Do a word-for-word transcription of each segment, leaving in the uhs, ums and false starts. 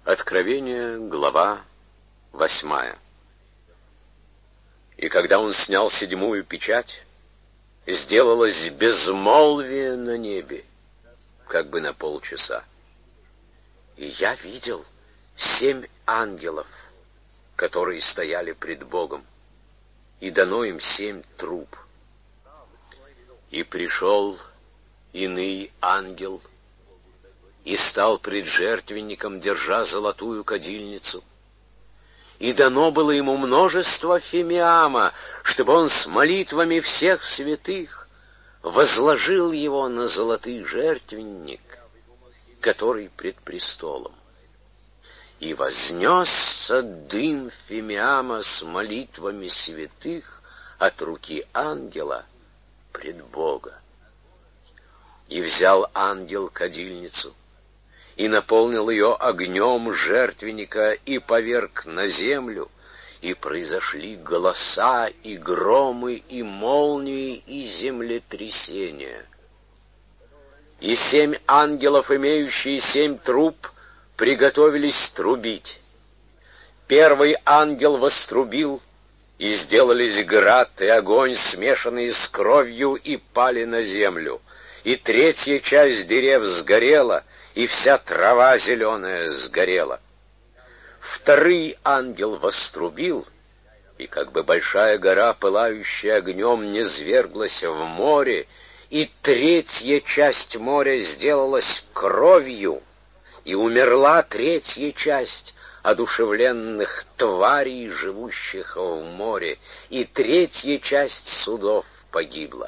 Откровение, глава восьмая. И когда он снял седьмую печать, сделалось безмолвие на небе, как бы на полчаса. И я видел семь ангелов, которые стояли пред Богом, и дано им семь труб. И пришел иный ангел, и стал пред жертвенником, держа золотую кадильницу. И дано было ему множество фимиама, чтобы он с молитвами всех святых возложил его на золотый жертвенник, который пред престолом. И вознесся дым фимиама с молитвами святых от руки ангела пред Бога. И взял ангел кадильницу, и наполнил ее огнем жертвенника, и поверг на землю, и произошли голоса, и громы, и молнии, и землетрясения. И семь ангелов, имеющие семь труб, приготовились трубить. Первый ангел вострубил, и сделались град и огонь, смешанные с кровью, и пали на землю. И третья часть дерев сгорела, и вся трава зеленая сгорела. Второй ангел вострубил, и как бы большая гора, пылающая огнем, низверглась в море, и третья часть моря сделалась кровью, и умерла третья часть одушевленных тварей, живущих в море, и третья часть судов погибла.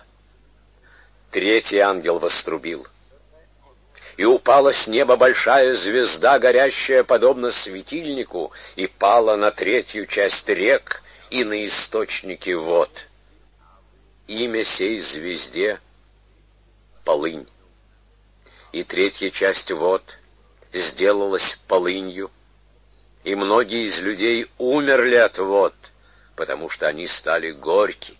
Третий ангел вострубил, и упала с неба большая звезда, горящая подобно светильнику, и пала на третью часть рек и на источники вод. Имя сей звезде — полынь. И третья часть вод сделалась полынью, и многие из людей умерли от вод, потому что они стали горьки.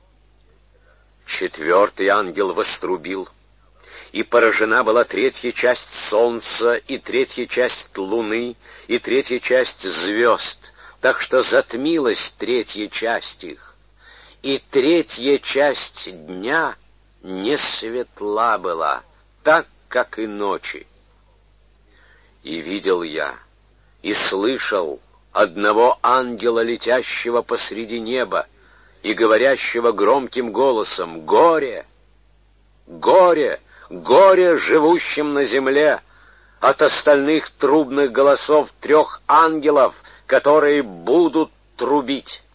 Четвертый ангел вострубил, и поражена была третья часть солнца, и третья часть луны, и третья часть звезд, так что затмилась третья часть их. И третья часть дня не светла была, так, как и ночи. И видел я, и слышал одного ангела, летящего посреди неба, и говорящего громким голосом: «Горе! Горе! Горе живущим на земле от остальных трубных голосов трех ангелов, которые будут трубить!»